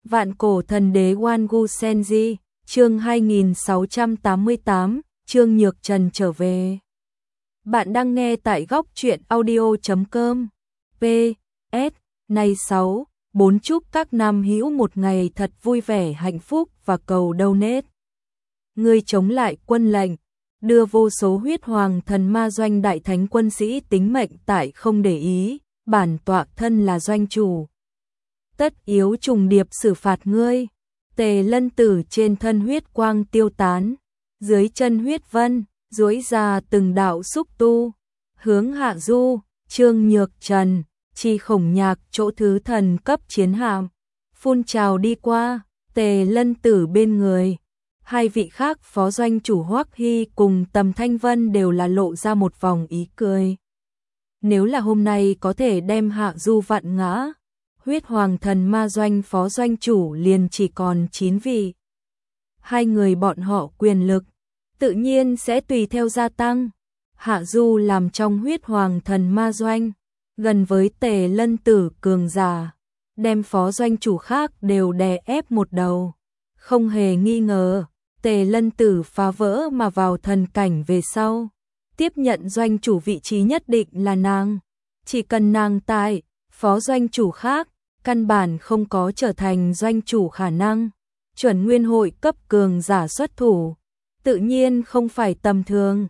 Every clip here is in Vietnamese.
Vạn cổ thần đế Wangu Senji, chương 2688, Trương Nhược Trần trở về. Bạn đang nghe tại góc truyện audio.com. PS, này 4 chúc các nam hữu một ngày thật vui vẻ hạnh phúc và cầu donate. Người chống lại quân lệnh, đưa vô số huyết hoàng thần ma doanh đại thánh quân sĩ tính mệnh tại không để ý, bản tọa thân là doanh chủ. Tất yếu trùng điệp xử phạt ngươi. Tề Lân Tử trên thân huyết quang tiêu tán, dưới chân huyết vân duỗi ra từng đạo xúc tu, hướng hạ du. Trương Nhược Trần, chi khổng nhạc chỗ thứ thần cấp chiến hạm, phun trào đi qua. Tề Lân Tử bên người, hai vị khác phó doanh chủ Hoắc Hy cùng Tầm Thanh Vân đều là lộ ra một vòng ý cười. Nếu là hôm nay có thể đem hạ du vặn ngã, huyết hoàng thần ma doanh phó doanh chủ liền chỉ còn 9 vị. Hai người bọn họ quyền lực tự nhiên sẽ tùy theo gia tăng. Hạ du làm trong huyết hoàng thần ma doanh, gần với Tề Lân Tử cường giả, đem phó doanh chủ khác đều đè ép một đầu. Không hề nghi ngờ, Tề Lân Tử phá vỡ mà vào thần cảnh về sau, tiếp nhận doanh chủ vị trí nhất định là nàng. Chỉ cần nàng tại, phó doanh chủ khác căn bản không có trở thành doanh chủ khả năng. Chuẩn nguyên hội cấp cường giả xuất thủ, tự nhiên không phải tầm thường.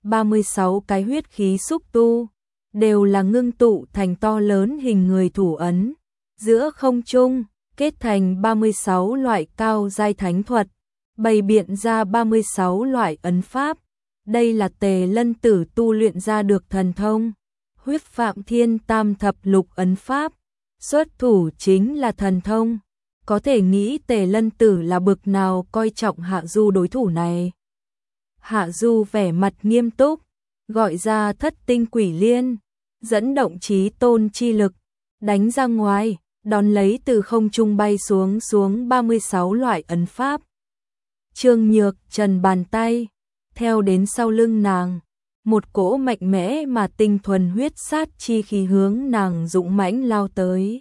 36 cái huyết khí xúc tu, đều là ngưng tụ thành to lớn hình người thủ ấn. Giữa không trung, kết thành 36 loại cao giai thánh thuật, bày biện ra 36 loại ấn pháp. Đây là Tề Lân Tử tu luyện ra được thần thông. Huyết Phạm Thiên Tam Thập Lục ấn pháp, xuất thủ chính là thần thông. Có thể nghĩ Tề Lân Tử là bực nào coi trọng Hạ Du đối thủ này. Hạ Du vẻ mặt nghiêm túc, gọi ra Thất Tinh Quỷ Liên, dẫn động chí tôn chi lực, đánh ra ngoài, đón lấy từ không trung bay xuống 36 loại ấn pháp. Trương Nhược Trần bàn tay, theo đến sau lưng nàng, một cỗ mạnh mẽ mà tinh thuần huyết sát chi khí hướng nàng dũng mãnh lao tới.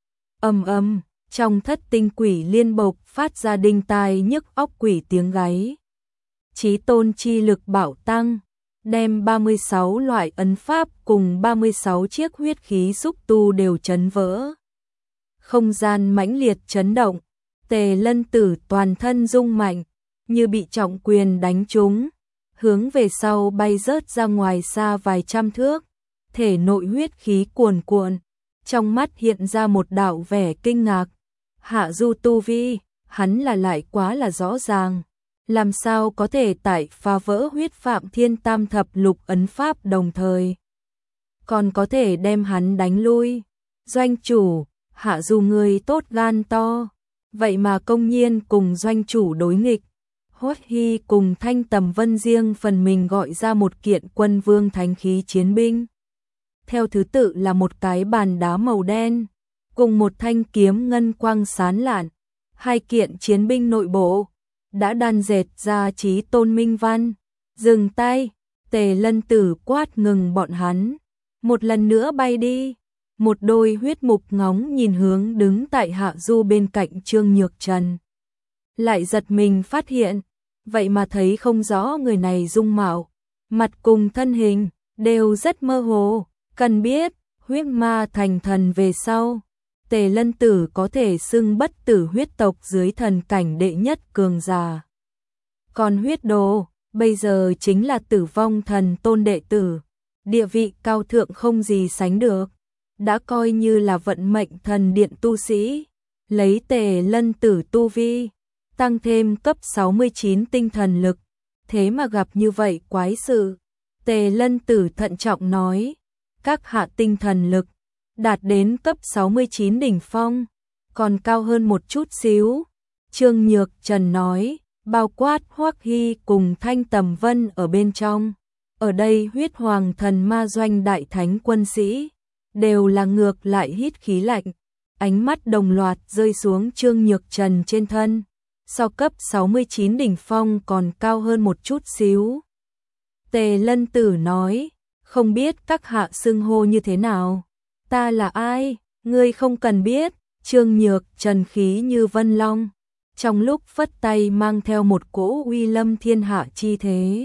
Ầm ầm, trong Thất Tinh Quỷ Liên bộc phát ra đinh tai nhức óc quỷ tiếng gáy. Chí tôn chi lực bạo tăng, đem 36 loại ấn pháp cùng 36 chiếc huyết khí xúc tu đều chấn vỡ. Không gian mãnh liệt chấn động, Tề Lân Tử toàn thân rung mạnh, như bị trọng quyền đánh trúng, hướng về sau bay rớt ra ngoài xa vài trăm thước. Thể nội huyết khí cuồn cuộn, trong mắt hiện ra một đạo vẻ kinh ngạc. Hạ Du tu vi, hắn là lại quá là rõ ràng. Làm sao có thể tại phá vỡ huyết Phạm Thiên Tam Thập Lục ấn pháp đồng thời, còn có thể đem hắn đánh lui. Doanh chủ, Hạ Du người tốt gan to, vậy mà công nhiên cùng doanh chủ đối nghịch. Hoắc Hy cùng Thanh Tầm Vân riêng phần mình gọi ra một kiện quân vương thánh khí chiến binh. Theo thứ tự là một cái bàn đá màu đen, cùng một thanh kiếm ngân quang sáng lạn. Hai kiện chiến binh nội bộ đã đan dệt ra chí tôn minh văn. Dừng tay, Tề Lân Tử quát ngừng bọn hắn. Một lần nữa bay đi. Một đôi huyết mục ngóng nhìn hướng đứng tại Hạ Du bên cạnh Trương Nhược Trần. Lại giật mình phát hiện, vậy mà thấy không rõ người này dung mạo, mặt cùng thân hình đều rất mơ hồ. Cần biết, huyết ma thành thần về sau, Tề Lân Tử có thể xưng bất tử huyết tộc dưới thần cảnh đệ nhất cường giả. Còn huyết đồ, bây giờ chính là tử vong thần tôn đệ tử, địa vị cao thượng không gì sánh được, đã coi như là vận mệnh thần điện tu sĩ. Lấy Tề Lân Tử tu vi, tăng thêm cấp 69 tinh thần lực, thế mà gặp như vậy quái sự. Tề Lân Tử thận trọng nói, các hạ tinh thần lực đạt đến cấp 69 đỉnh phong, còn cao hơn một chút xíu. Trương Nhược Trần nói, bao quát Hoắc Hy cùng Thanh Tầm Vân ở bên trong. Ở đây huyết hoàng thần ma doanh đại thánh quân sĩ, đều là ngược lại hít khí lạnh. Ánh mắt đồng loạt rơi xuống Trương Nhược Trần trên thân, so cấp 69 đỉnh phong còn cao hơn một chút xíu. Tề Lân Tử nói, không biết các hạ xưng hô như thế nào. Ta là ai, ngươi không cần biết. Trương Nhược Trần khí như vân long, trong lúc phất tay mang theo một cỗ uy lâm thiên hạ chi thế.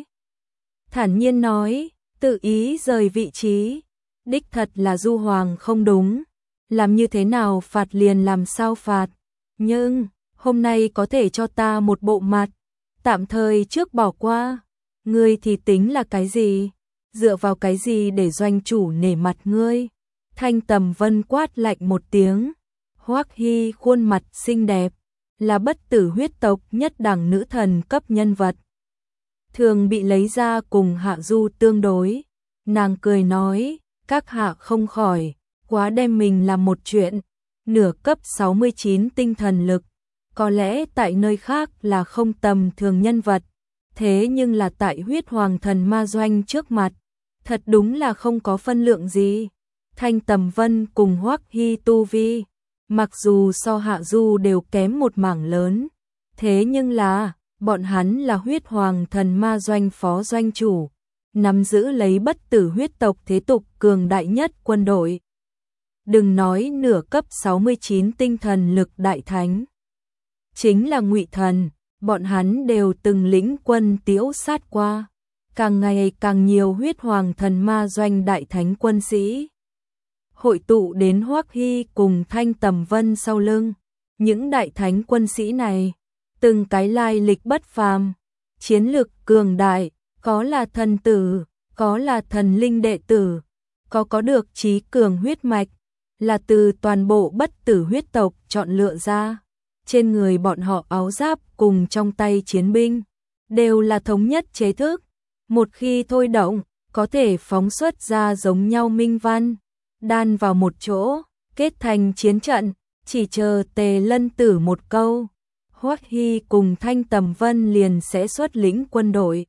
Thản nhiên nói, tự ý rời vị trí, đích thật là Du Hoàng không đúng, làm như thế nào phạt liền làm sao phạt, nhưng hôm nay có thể cho ta một bộ mặt, tạm thời trước bỏ qua, ngươi thì tính là cái gì, dựa vào cái gì để doanh chủ nể mặt ngươi. Thanh Tầm Vân quát lạnh một tiếng, Hoắc Hy khuôn mặt xinh đẹp, là bất tử huyết tộc nhất đẳng nữ thần cấp nhân vật, thường bị lấy ra cùng Hạ Du tương đối. Nàng cười nói, các hạ không khỏi quá đem mình làm một chuyện, nửa cấp 69 tinh thần lực, có lẽ tại nơi khác là không tầm thường nhân vật, thế nhưng là tại huyết hoàng thần ma doanh trước mặt, thật đúng là không có phân lượng gì. Thanh Tầm Vân cùng Hoắc Hy tu vi, mặc dù so Hạ Du đều kém một mảng lớn, thế nhưng là, bọn hắn là huyết hoàng thần ma doanh phó doanh chủ, nắm giữ lấy bất tử huyết tộc thế tục cường đại nhất quân đội. Đừng nói nửa cấp 69 tinh thần lực đại thánh, chính là Ngụy Thần, bọn hắn đều từng lĩnh quân tiễu sát qua, càng ngày càng nhiều huyết hoàng thần ma doanh đại thánh quân sĩ hội tụ đến Hoắc Hy cùng Thanh Tầm Vân sau lưng. Những đại thánh quân sĩ này, từng cái lai lịch bất phàm, chiến lực cường đại, có là thần tử, có là thần linh đệ tử, có được trí cường huyết mạch, là từ toàn bộ bất tử huyết tộc chọn lựa ra. Trên người bọn họ áo giáp cùng trong tay chiến binh, đều là thống nhất chế thức. Một khi thôi động, có thể phóng xuất ra giống nhau minh văn, đan vào một chỗ, kết thành chiến trận, chỉ chờ Tề Lân Tử một câu, Hoắc Hy cùng Thanh Tầm Vân liền sẽ xuất lĩnh quân đội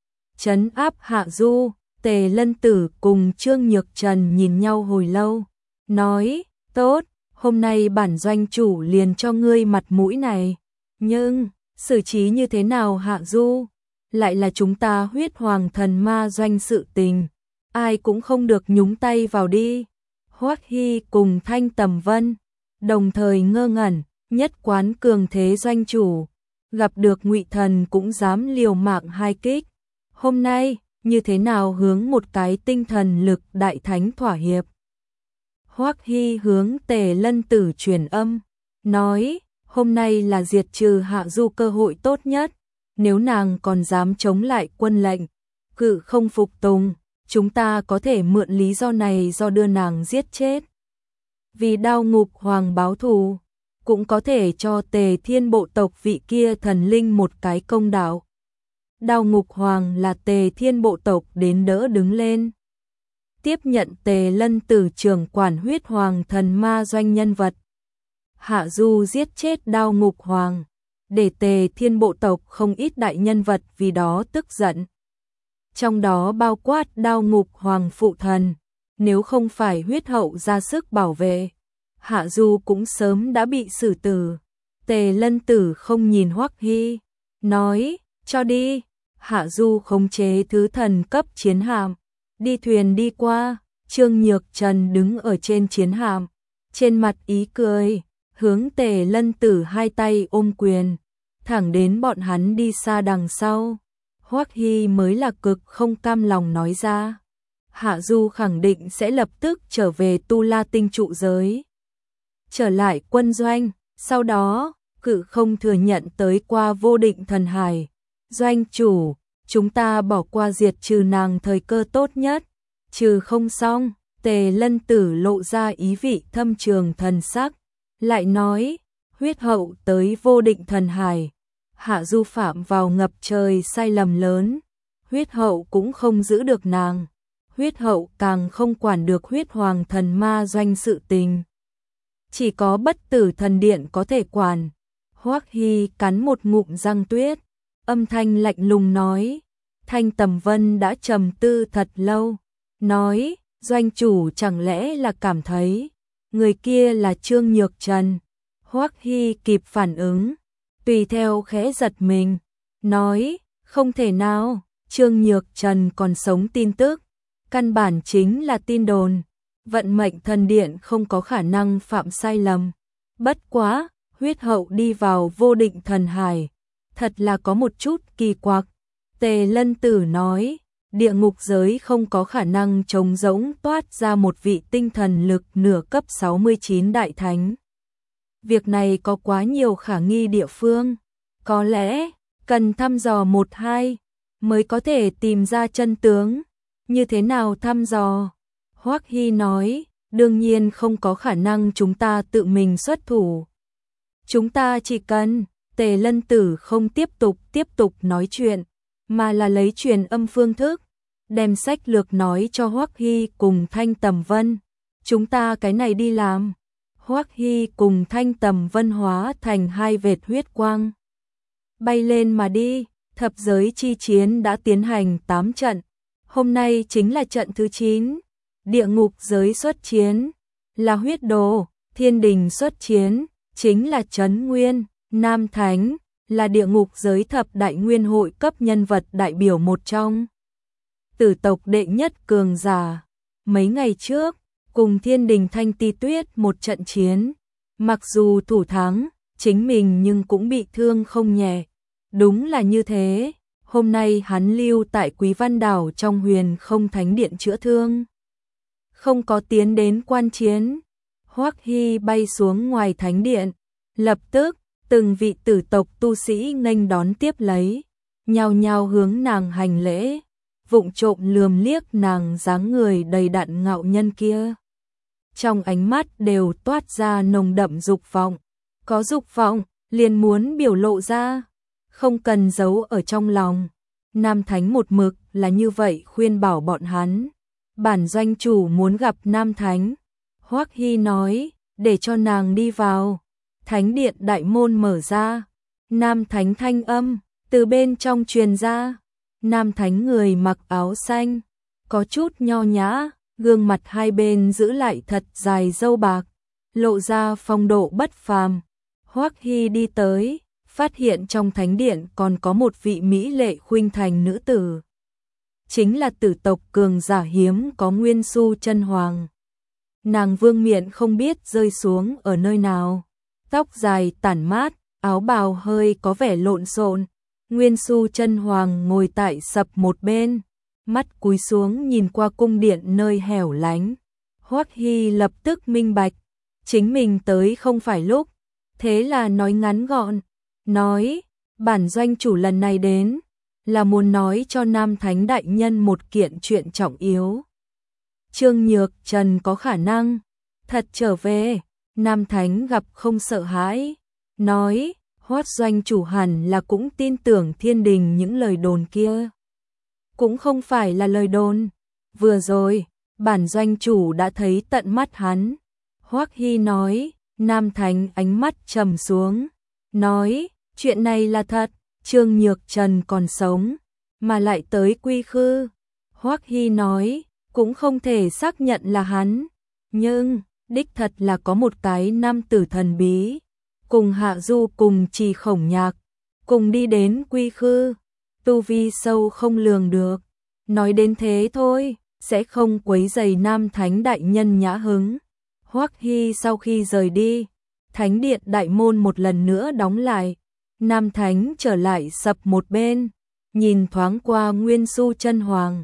trấn áp Hạ Du. Tề Lân Tử cùng Trương Nhược Trần nhìn nhau hồi lâu, nói, tốt, hôm nay bản doanh chủ liền cho ngươi mặt mũi này, nhưng xử trí như thế nào Hạ Du, lại là chúng ta huyết hoàng thần ma doanh sự tình, ai cũng không được nhúng tay vào đi. Hoắc Hy cùng Thanh Tầm Vân đồng thời ngơ ngẩn, nhất quán cường thế doanh chủ, gặp được Ngụy Thần cũng dám liều mạng hai kích. Hôm nay, như thế nào hướng một cái tinh thần lực đại thánh thỏa hiệp. Hoắc Hy hướng Tề Lân Tử truyền âm, nói, hôm nay là diệt trừ Hạ Du cơ hội tốt nhất, nếu nàng còn dám chống lại quân lệnh, cự không phục tùng, chúng ta có thể mượn lý do này do đưa nàng giết chết. Vì Đao Ngục Hoàng báo thù, cũng có thể cho Tề Thiên bộ tộc vị kia thần linh một cái công đạo. Đao Ngục Hoàng là Tề Thiên bộ tộc đến đỡ đứng lên, tiếp nhận Tề Lân Tử trưởng quản huyết hoàng thần ma doanh nhân vật. Hạ Du giết chết Đao Ngục Hoàng, để Tề Thiên bộ tộc không ít đại nhân vật vì đó tức giận. Trong đó bao quát Đao Ngục Hoàng phụ thần, nếu không phải huyết hậu ra sức bảo vệ, Hạ Du cũng sớm đã bị xử tử. Tề Lân Tử không nhìn Hoắc Hy, nói, cho đi. Hạ Du khống chế thứ thần cấp chiến hạm, đi thuyền đi qua. Trương Nhược Trần đứng ở trên chiến hạm, trên mặt ý cười, hướng Tề Lân Tử hai tay ôm quyền, thẳng đến bọn hắn đi xa đằng sau. Hoắc Hy mới là cực không cam lòng nói ra, Hạ Du khẳng định sẽ lập tức trở về Tu La Tinh trụ giới, trở lại quân doanh, sau đó cự không thừa nhận tới qua Vô Định Thần Hải. Doanh chủ, chúng ta bỏ qua diệt trừ nàng thời cơ tốt nhất, trừ không xong. Tề Lân Tử lộ ra ý vị thâm trường thần sắc, lại nói, huyết hậu tới Vô Định Thần Hải, Hạ Du phạm vào ngập trời sai lầm lớn, huyết hậu cũng không giữ được nàng, huyết hậu càng không quản được huyết hoàng thần ma doanh sự tình, chỉ có bất tử thần điện có thể quản. Hoắc Hy cắn một ngụm răng tuyết, âm thanh lạnh lùng nói. Thanh Tầm Vân đã trầm tư thật lâu, nói, doanh chủ chẳng lẽ là cảm thấy người kia là Trương Nhược Trần. Hoắc Hy kịp phản ứng, tùy theo khẽ giật mình, nói, không thể nào, Trương Nhược Trần còn sống tin tức, căn bản chính là tin đồn, vận mệnh thần điện không có khả năng phạm sai lầm. Bất quá, huyết hậu đi vào vô định thần hải, thật là có một chút kỳ quặc. Tề Lân Tử nói, địa ngục giới không có khả năng trống rỗng toát ra một vị tinh thần lực nửa cấp 69 đại thánh. Việc này có quá nhiều khả nghi địa phương, có lẽ cần thăm dò một hai mới có thể tìm ra chân tướng. Như thế nào thăm dò? Hoắc Hy nói, đương nhiên không có khả năng chúng ta tự mình xuất thủ. Chúng ta chỉ cần, Tề Lân Tử không tiếp tục nói chuyện, mà là lấy truyền âm phương thức, đem sách lược nói cho Hoắc Hy cùng Thanh Tầm Vân. Chúng ta cái này đi làm. Hoắc Hy cùng Thanh Tầm Vân hóa thành hai vệt huyết quang. Bay lên mà đi, thập giới chi chiến đã tiến hành 8 trận. Hôm nay chính là trận thứ 9. Địa ngục giới xuất chiến là huyết đồ, thiên đình xuất chiến chính là Trấn Nguyên, Nam Thánh là địa ngục giới thập đại nguyên hội cấp nhân vật đại biểu một trong. Tử tộc đệ nhất cường giả, mấy ngày trước, cùng thiên đình Thanh Ti Tuyết một trận chiến, mặc dù thủ thắng, chính mình nhưng cũng bị thương không nhẹ. Đúng là như thế, hôm nay hắn lưu tại Quý Văn Đảo trong Huyền Không Thánh Điện chữa thương. Không có tiến đến quan chiến, Hoắc Hy bay xuống ngoài thánh điện, lập tức, từng vị tử tộc tu sĩ nghênh đón tiếp lấy, nhao nhao hướng nàng hành lễ, vụng trộm lườm liếc nàng dáng người đầy đặn ngạo nhân kia. Trong ánh mắt đều toát ra nồng đậm dục vọng, có dục vọng, liền muốn biểu lộ ra, không cần giấu ở trong lòng. Nam Thánh một mực là như vậy khuyên bảo bọn hắn. Bản doanh chủ muốn gặp Nam Thánh. Hoắc Hy nói, để cho nàng đi vào. Thánh điện đại môn mở ra. Nam Thánh thanh âm, từ bên trong truyền ra. Nam Thánh người mặc áo xanh, có chút nho nhã, gương mặt hai bên giữ lại thật dài râu bạc, lộ ra phong độ bất phàm. Hoắc Hy đi tới, phát hiện trong thánh điện còn có một vị mỹ lệ khuynh thành nữ tử. Chính là tử tộc cường giả hiếm có Nguyên Xu Chân Hoàng. Nàng vương miện không biết rơi xuống ở nơi nào, tóc dài tản mát, áo bào hơi có vẻ lộn xộn. Nguyên Xu Chân Hoàng ngồi tại sập một bên, mắt cúi xuống nhìn qua cung điện nơi hẻo lánh. Hoắc Hy lập tức minh bạch, chính mình tới không phải lúc, thế là nói ngắn gọn, nói, bản doanh chủ lần này đến, là muốn nói cho Nam Thánh đại nhân một kiện chuyện trọng yếu. Trương Nhược Trần có khả năng thật trở về. Nam Thánh gặp không sợ hãi, nói, Hoắc doanh chủ hẳn là cũng tin tưởng thiên đình những lời đồn kia. Cũng không phải là lời đồn, vừa rồi, bản doanh chủ đã thấy tận mắt hắn. Hoắc Hy nói, Nam Thánh ánh mắt trầm xuống, nói, chuyện này là thật, Trương Nhược Trần còn sống, mà lại tới Quy Khư. Hoắc Hy nói, cũng không thể xác nhận là hắn, nhưng, đích thật là có một cái nam tử thần bí, cùng Hạ Du cùng Trì Khổng Nhạc, cùng đi đến Quy Khư, tu vi sâu không lường được. Nói đến thế thôi, sẽ không quấy rầy Nam Thánh đại nhân nhã hứng. Hoắc Hy sau khi rời đi, thánh điện đại môn một lần nữa đóng lại. Nam Thánh trở lại sập một bên, nhìn thoáng qua Nguyên Xu Chân Hoàng,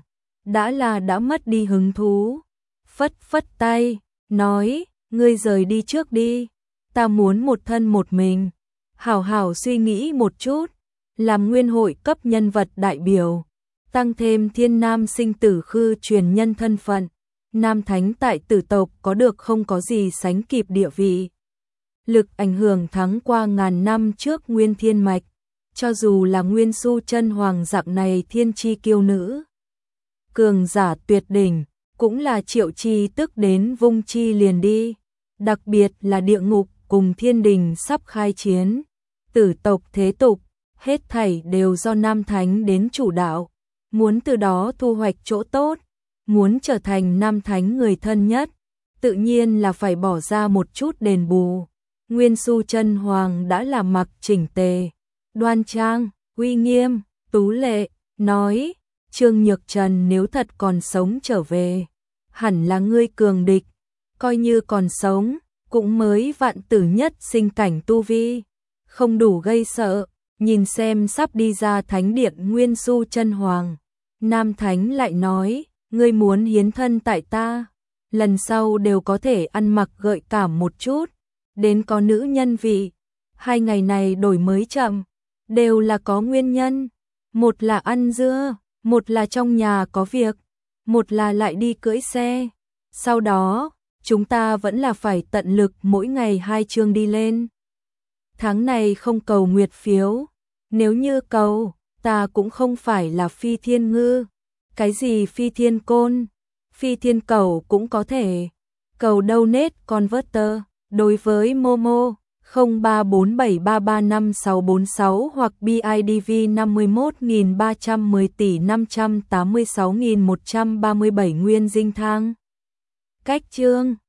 đã mất đi hứng thú, phất phất tay, nói, ngươi rời đi trước đi, ta muốn một thân một mình, hảo hảo suy nghĩ một chút, làm nguyên hội cấp nhân vật đại biểu, tăng thêm Thiên Nam Sinh Tử Khư truyền nhân thân phận, Nam Thánh tại tử tộc có được không có gì sánh kịp địa vị. Lực ảnh hưởng thắng qua ngàn năm trước Nguyên Thiên Mạch, cho dù là Nguyên Xu Chân Hoàng dạng này thiên chi kiêu nữ. Cường giả tuyệt đỉnh, cũng là triệu chi tức đến vung chi liền đi, đặc biệt là địa ngục cùng thiên đình sắp khai chiến. Tử tộc thế tục, hết thảy đều do Nam Thánh đến chủ đạo, muốn từ đó thu hoạch chỗ tốt, muốn trở thành Nam Thánh người thân nhất, tự nhiên là phải bỏ ra một chút đền bù. Nguyên Xu Chân Hoàng đã là mặc chỉnh tề, đoan trang, uy nghiêm, tú lệ, nói, Trương Nhược Trần nếu thật còn sống trở về, hẳn là ngươi cường địch, coi như còn sống, cũng mới vạn tử nhất sinh cảnh tu vi, không đủ gây sợ, nhìn xem sắp đi ra thánh điện Nguyên Du Chân Hoàng. Nam Thánh lại nói, ngươi muốn hiến thân tại ta, lần sau đều có thể ăn mặc gợi cảm một chút, đến có nữ nhân vị. 2 ngày này đổi mới chậm, đều là có nguyên nhân, một là ăn dưa, một là trong nhà có việc, một là lại đi cưỡi xe. Sau đó, chúng ta vẫn là phải tận lực mỗi ngày 2 chương đi lên. Tháng này không cầu nguyệt phiếu, nếu như cầu, ta cũng không phải là Phi Thiên Ngư. Cái gì Phi Thiên Côn, Phi Thiên Cầu cũng có thể. Cầu donate converter, đối với Momo 0347335646 hoặc BIDV 51.310 tỷ 586.137 nguyên dinh thang. Cách chương